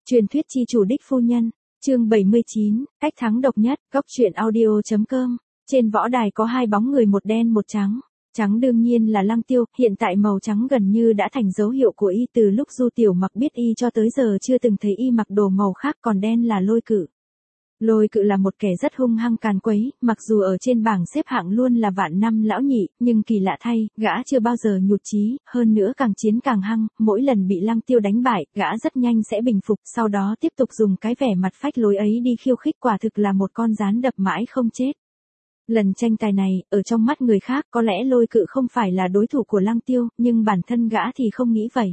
Truyền thuyết chi chủ đích phu nhân, chương 79, cách thắng độc nhất, góc truyện audio.com. Trên võ đài có hai bóng người, một đen một trắng. Trắng đương nhiên là Lăng Tiêu, hiện tại màu trắng gần như đã thành dấu hiệu của y từ lúc Du Tiểu Mặc biết y cho tới giờ chưa từng thấy y mặc đồ màu khác, còn đen là Lôi Cự. Lôi Cự là một kẻ rất hung hăng càn quấy, mặc dù ở trên bảng xếp hạng luôn là vạn năm lão nhị, nhưng kỳ lạ thay, gã chưa bao giờ nhụt chí, hơn nữa càng chiến càng hăng, mỗi lần bị Lăng Tiêu đánh bại, gã rất nhanh sẽ bình phục, sau đó tiếp tục dùng cái vẻ mặt phách lối ấy đi khiêu khích, quả thực là một con gián đập mãi không chết. Lần tranh tài này, ở trong mắt người khác có lẽ Lôi Cự không phải là đối thủ của Lăng Tiêu, nhưng bản thân gã thì không nghĩ vậy.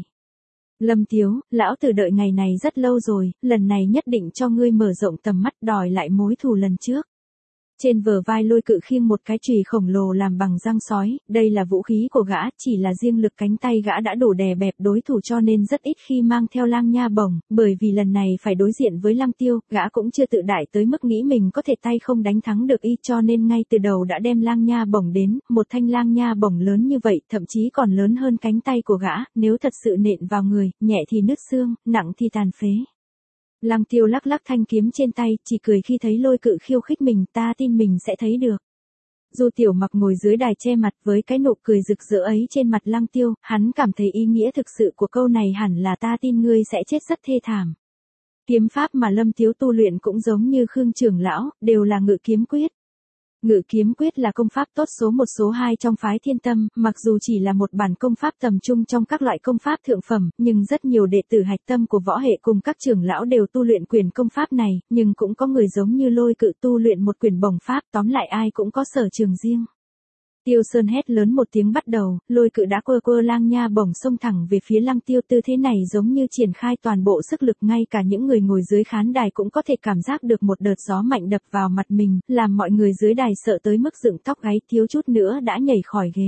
Lâm Tiếu, lão tử đợi ngày này rất lâu rồi, lần này nhất định cho ngươi mở rộng tầm mắt, đòi lại mối thù lần trước. Trên bờ vai Lôi Cự khiêng một cái chùy khổng lồ làm bằng răng sói, đây là vũ khí của gã, chỉ là riêng lực cánh tay gã đã đủ đè bẹp đối thủ cho nên rất ít khi mang theo lang nha bổng, bởi vì lần này phải đối diện với Lăng Tiêu, gã cũng chưa tự đại tới mức nghĩ mình có thể tay không đánh thắng được y, cho nên ngay từ đầu đã đem lang nha bổng đến, một thanh lang nha bổng lớn như vậy, thậm chí còn lớn hơn cánh tay của gã, nếu thật sự nện vào người, nhẹ thì nứt xương, nặng thì tàn phế. Lăng Tiêu lắc lắc thanh kiếm trên tay, chỉ cười khi thấy Lôi Cự khiêu khích mình, ta tin mình sẽ thấy được. Du Tiểu Mặc ngồi dưới đài che mặt với cái nụ cười rực rỡ ấy trên mặt Lăng Tiêu, hắn cảm thấy ý nghĩa thực sự của câu này hẳn là ta tin ngươi sẽ chết rất thê thảm. Kiếm pháp mà Lâm Tiếu tu luyện cũng giống như Khương trưởng lão, đều là ngự kiếm quyết. Ngự kiếm quyết là công pháp tốt số 1 số 2 trong phái Thiên Tâm, mặc dù chỉ là một bản công pháp tầm trung trong các loại công pháp thượng phẩm, nhưng rất nhiều đệ tử hạch tâm của võ hệ cùng các trưởng lão đều tu luyện quyền công pháp này, nhưng cũng có người giống như Lôi Cự tu luyện một quyền bổng pháp, tóm lại ai cũng có sở trường riêng. Tiêu Sơn hét lớn một tiếng bắt đầu, Lôi Cự đã quơ lang nha bổng xông thẳng về phía Lăng Tiêu, tư thế này giống như triển khai toàn bộ sức lực, ngay cả những người ngồi dưới khán đài cũng có thể cảm giác được một đợt gió mạnh đập vào mặt mình, làm mọi người dưới đài sợ tới mức dựng tóc gáy, thiếu chút nữa đã nhảy khỏi ghế.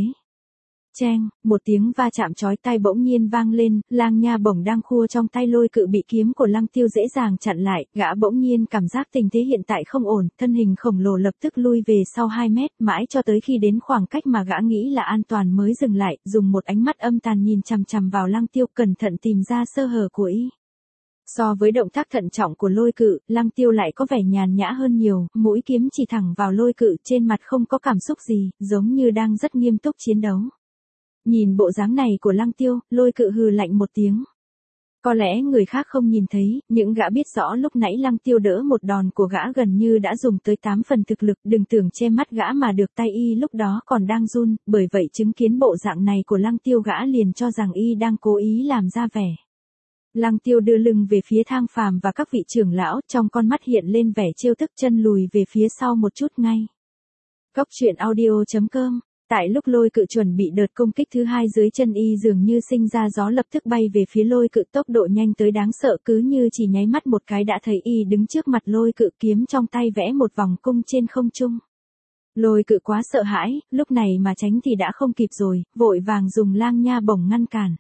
Cheng, một tiếng va chạm chói tai bỗng nhiên vang lên, lang nha bổng đang khua trong tay Lôi Cự bị kiếm của Lăng Tiêu dễ dàng chặn lại, gã bỗng nhiên cảm giác tình thế hiện tại không ổn, thân hình khổng lồ lập tức lui về sau 2 mét, mãi cho tới khi đến khoảng cách mà gã nghĩ là an toàn mới dừng lại, dùng một ánh mắt âm tàn nhìn chằm chằm vào Lăng Tiêu, cẩn thận tìm ra sơ hở của y. So với động tác thận trọng của Lôi Cự, Lăng Tiêu lại có vẻ nhàn nhã hơn nhiều, mũi kiếm chỉ thẳng vào Lôi Cự, trên mặt không có cảm xúc gì, giống như đang rất nghiêm túc chiến đấu. Nhìn bộ dáng này của Lăng Tiêu, Lôi Cự hừ lạnh một tiếng. Có lẽ người khác không nhìn thấy, những gã biết rõ lúc nãy Lăng Tiêu đỡ một đòn của gã gần như đã dùng tới 8 phần thực lực, đừng tưởng che mắt gã mà được, tay y lúc đó còn đang run, bởi vậy chứng kiến bộ dạng này của Lăng Tiêu gã liền cho rằng y đang cố ý làm ra vẻ. Lăng Tiêu đưa lưng về phía Thang Phàm và các vị trưởng lão, trong con mắt hiện lên vẻ trêu tức, chân lùi về phía sau một chút ngay. Góc truyện audio.com. Tại lúc Lôi Cự chuẩn bị đợt công kích thứ hai, dưới chân y dường như sinh ra gió lập tức bay về phía Lôi Cự, tốc độ nhanh tới đáng sợ, cứ như chỉ nháy mắt một cái đã thấy y đứng trước mặt Lôi Cự, kiếm trong tay vẽ một vòng cung trên không trung. Lôi Cự quá sợ hãi, lúc này mà tránh thì đã không kịp rồi, vội vàng dùng lang nha bổng ngăn cản.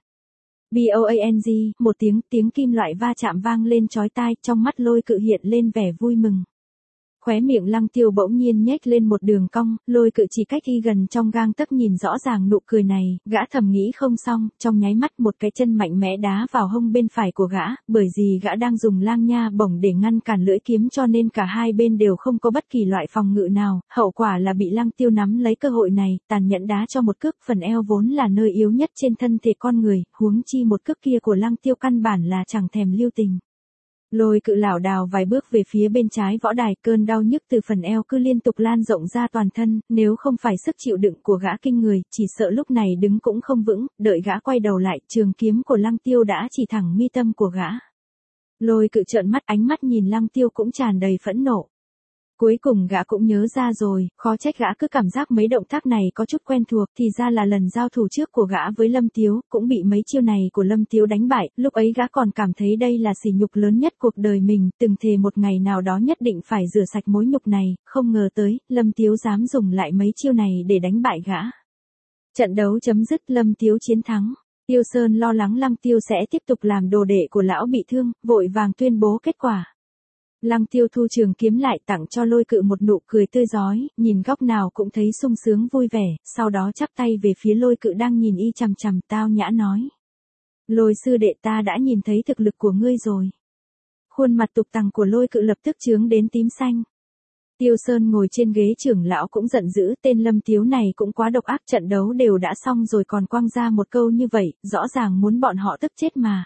Boang, một tiếng kim loại va chạm vang lên chói tai, trong mắt Lôi Cự hiện lên vẻ vui mừng. Khóe miệng Lăng Tiêu bỗng nhiên nhếch lên một đường cong, Lôi Cự chỉ cách y gần trong gang tấc nhìn rõ ràng nụ cười này, gã thầm nghĩ không xong, trong nháy mắt một cái chân mạnh mẽ đá vào hông bên phải của gã, bởi vì gã đang dùng lang nha bổng để ngăn cản lưỡi kiếm cho nên cả hai bên đều không có bất kỳ loại phòng ngự nào, hậu quả là bị Lăng Tiêu nắm lấy cơ hội này, tàn nhẫn đá cho một cước, phần eo vốn là nơi yếu nhất trên thân thể con người, huống chi một cước kia của Lăng Tiêu căn bản là chẳng thèm lưu tình. Lôi Cự lảo đảo vài bước về phía bên trái võ đài, cơn đau nhức từ phần eo cứ liên tục lan rộng ra toàn thân, nếu không phải sức chịu đựng của gã kinh người, chỉ sợ lúc này đứng cũng không vững, đợi gã quay đầu lại, trường kiếm của Lăng Tiêu đã chỉ thẳng mi tâm của gã. Lôi Cự trợn mắt, ánh mắt nhìn Lăng Tiêu cũng tràn đầy phẫn nộ. Cuối cùng gã cũng nhớ ra rồi, khó trách gã cứ cảm giác mấy động tác này có chút quen thuộc, thì ra là lần giao thủ trước của gã với Lâm Tiếu, cũng bị mấy chiêu này của Lâm Tiếu đánh bại, lúc ấy gã còn cảm thấy đây là sỉ nhục lớn nhất cuộc đời mình, từng thề một ngày nào đó nhất định phải rửa sạch mối nhục này, không ngờ tới, Lâm Tiếu dám dùng lại mấy chiêu này để đánh bại gã. Trận đấu chấm dứt, Lâm Tiếu chiến thắng. Tiêu Sơn lo lắng Lăng Tiêu sẽ tiếp tục làm đồ đệ của lão bị thương, vội vàng tuyên bố kết quả. Lăng Tiêu thu trường kiếm lại, tặng cho Lôi Cự một nụ cười tươi rói, nhìn góc nào cũng thấy sung sướng vui vẻ, sau đó chắp tay về phía Lôi Cự đang nhìn y chằm chằm, tao nhã nói. Lôi sư đệ, ta đã nhìn thấy thực lực của ngươi rồi. Khuôn mặt tục tằng của Lôi Cự lập tức chướng đến tím xanh. Tiêu Sơn ngồi trên ghế trưởng lão cũng giận dữ, tên Lâm Tiếu này cũng quá độc ác, trận đấu đều đã xong rồi còn quăng ra một câu như vậy, rõ ràng muốn bọn họ tức chết mà.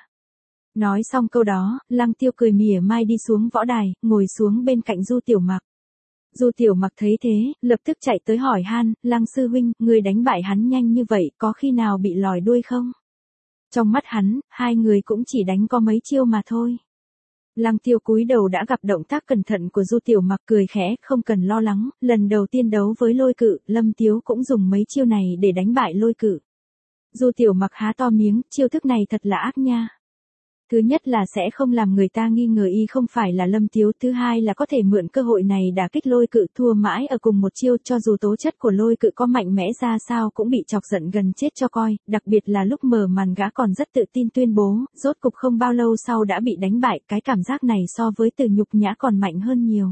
Nói xong câu đó, Lăng Tiêu cười mỉa mai đi xuống võ đài, ngồi xuống bên cạnh Du Tiểu Mặc. Du Tiểu Mặc thấy thế, lập tức chạy tới hỏi han, Lăng sư huynh, người đánh bại hắn nhanh như vậy, có khi nào bị lòi đuôi không? Trong mắt hắn, hai người cũng chỉ đánh có mấy chiêu mà thôi. Lăng Tiêu cúi đầu đã gặp động tác cẩn thận của Du Tiểu Mặc, cười khẽ, không cần lo lắng, lần đầu tiên đấu với Lôi Cự, Lâm Tiếu cũng dùng mấy chiêu này để đánh bại Lôi Cự. Du Tiểu Mặc há to miếng, chiêu thức này thật là ác nha. Thứ nhất là sẽ không làm người ta nghi ngờ y không phải là Lâm Tiếu, thứ hai là có thể mượn cơ hội này đả kích Lôi Cự, thua mãi ở cùng một chiêu, cho dù tố chất của Lôi Cự có mạnh mẽ ra sao cũng bị chọc giận gần chết cho coi, đặc biệt là lúc mở màn gã còn rất tự tin tuyên bố, rốt cục không bao lâu sau đã bị đánh bại, cái cảm giác này so với từ nhục nhã còn mạnh hơn nhiều.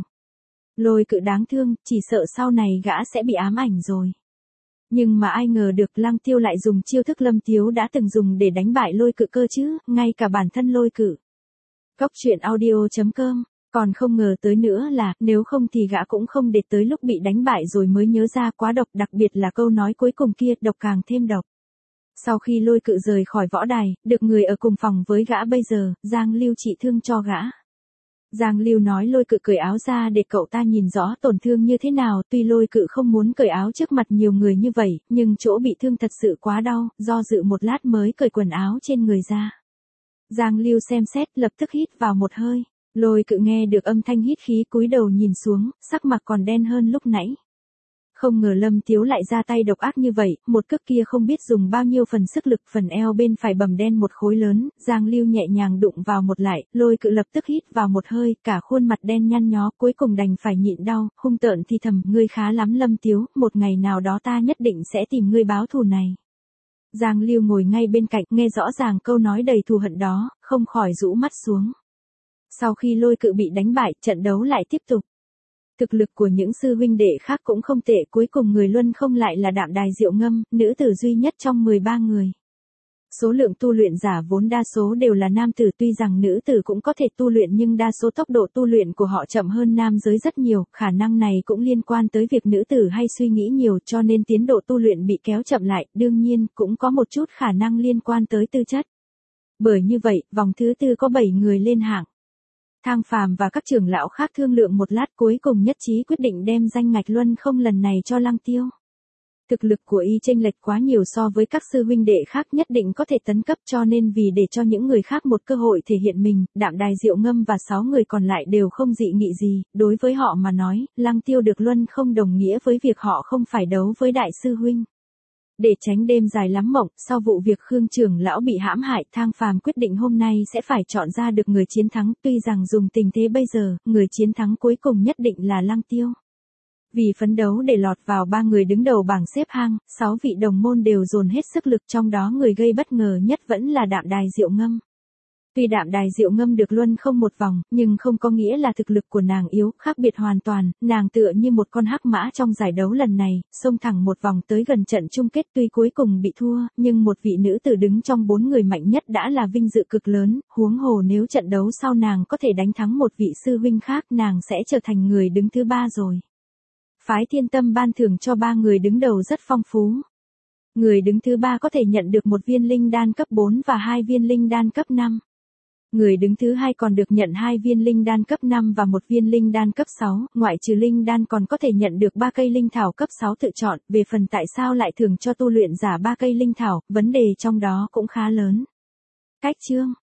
Lôi Cự đáng thương, chỉ sợ sau này gã sẽ bị ám ảnh rồi. Nhưng mà ai ngờ được Lăng Tiêu lại dùng chiêu thức Lâm Tiếu đã từng dùng để đánh bại Lôi Cự cơ chứ, ngay cả bản thân Lôi Cự. Góc truyện audio.com, còn không ngờ tới nữa là, nếu không thì gã cũng không để tới lúc bị đánh bại rồi mới nhớ ra, quá độc, đặc biệt là câu nói cuối cùng kia, độc càng thêm độc. Sau khi Lôi Cự rời khỏi võ đài, được người ở cùng phòng với gã bây giờ, Giang Lưu trị thương cho gã. Giang Lưu nói Lôi Cự cởi áo ra để cậu ta nhìn rõ tổn thương như thế nào, tuy Lôi Cự không muốn cởi áo trước mặt nhiều người như vậy, nhưng chỗ bị thương thật sự quá đau, do dự một lát mới cởi quần áo trên người ra. Giang Lưu xem xét, lập tức hít vào một hơi. Lôi Cự nghe được âm thanh hít khí cúi đầu nhìn xuống, sắc mặt còn đen hơn lúc nãy. Không ngờ Lâm Tiếu lại ra tay độc ác như vậy, một cước kia không biết dùng bao nhiêu phần sức lực, phần eo bên phải bầm đen một khối lớn, Giang Lưu nhẹ nhàng đụng vào một lại, Lôi Cự lập tức hít vào một hơi, cả khuôn mặt đen nhăn nhó, cuối cùng đành phải nhịn đau, hung tợn thì thầm, ngươi khá lắm Lâm Tiếu, một ngày nào đó ta nhất định sẽ tìm ngươi báo thù này. Giang Lưu ngồi ngay bên cạnh, nghe rõ ràng câu nói đầy thù hận đó, không khỏi rũ mắt xuống. Sau khi Lôi Cự bị đánh bại, trận đấu lại tiếp tục. Thực lực của những sư huynh đệ khác cũng không tệ, cuối cùng người luân không lại là Đạm Đài Diệu Ngâm, nữ tử duy nhất trong 13 người. Số lượng tu luyện giả vốn đa số đều là nam tử, tuy rằng nữ tử cũng có thể tu luyện nhưng đa số tốc độ tu luyện của họ chậm hơn nam giới rất nhiều, khả năng này cũng liên quan tới việc nữ tử hay suy nghĩ nhiều cho nên tiến độ tu luyện bị kéo chậm lại, đương nhiên cũng có một chút khả năng liên quan tới tư chất. Bởi như vậy, vòng thứ tư có 7 người lên hạng. Thang Phàm và các trưởng lão khác thương lượng một lát cuối cùng nhất trí quyết định đem danh ngạch luân không lần này cho Lăng Tiêu. Thực lực của y chênh lệch quá nhiều so với các sư huynh đệ khác, nhất định có thể tấn cấp, cho nên vì để cho những người khác một cơ hội thể hiện mình, Đạm Đài Diệu Ngâm và 6 người còn lại đều không dị nghị gì, đối với họ mà nói, Lăng Tiêu được luân không đồng nghĩa với việc họ không phải đấu với đại sư huynh. Để tránh đêm dài lắm mộng, sau vụ việc Khương trưởng lão bị hãm hại, Thang Phàm quyết định hôm nay sẽ phải chọn ra được người chiến thắng, tuy rằng dùng tình thế bây giờ, người chiến thắng cuối cùng nhất định là Lăng Tiêu. Vì phấn đấu để lọt vào 3 người đứng đầu bảng xếp hạng, 6 vị đồng môn đều dồn hết sức lực, trong đó người gây bất ngờ nhất vẫn là Đạm Đài Diệu Ngâm. Tuy Đạm Đài Diệu Ngâm được luân không một vòng, nhưng không có nghĩa là thực lực của nàng yếu, khác biệt hoàn toàn, nàng tựa như một con hắc mã trong giải đấu lần này, xông thẳng một vòng tới gần trận chung kết, tuy cuối cùng bị thua, nhưng một vị nữ tử đứng trong 4 người mạnh nhất đã là vinh dự cực lớn, huống hồ nếu trận đấu sau nàng có thể đánh thắng một vị sư huynh khác, nàng sẽ trở thành người đứng thứ 3 rồi. Phái Thiên Tâm ban thưởng cho 3 người đứng đầu rất phong phú. Người đứng thứ 3 có thể nhận được 1 viên linh đan cấp 4 và 2 viên linh đan cấp 5. Người đứng thứ 2 còn được nhận 2 viên linh đan cấp 5 và 1 viên linh đan cấp 6, ngoại trừ linh đan còn có thể nhận được 3 cây linh thảo cấp 6 tự chọn, về phần tại sao lại thưởng cho tu luyện giả 3 cây linh thảo, vấn đề trong đó cũng khá lớn. Cách chương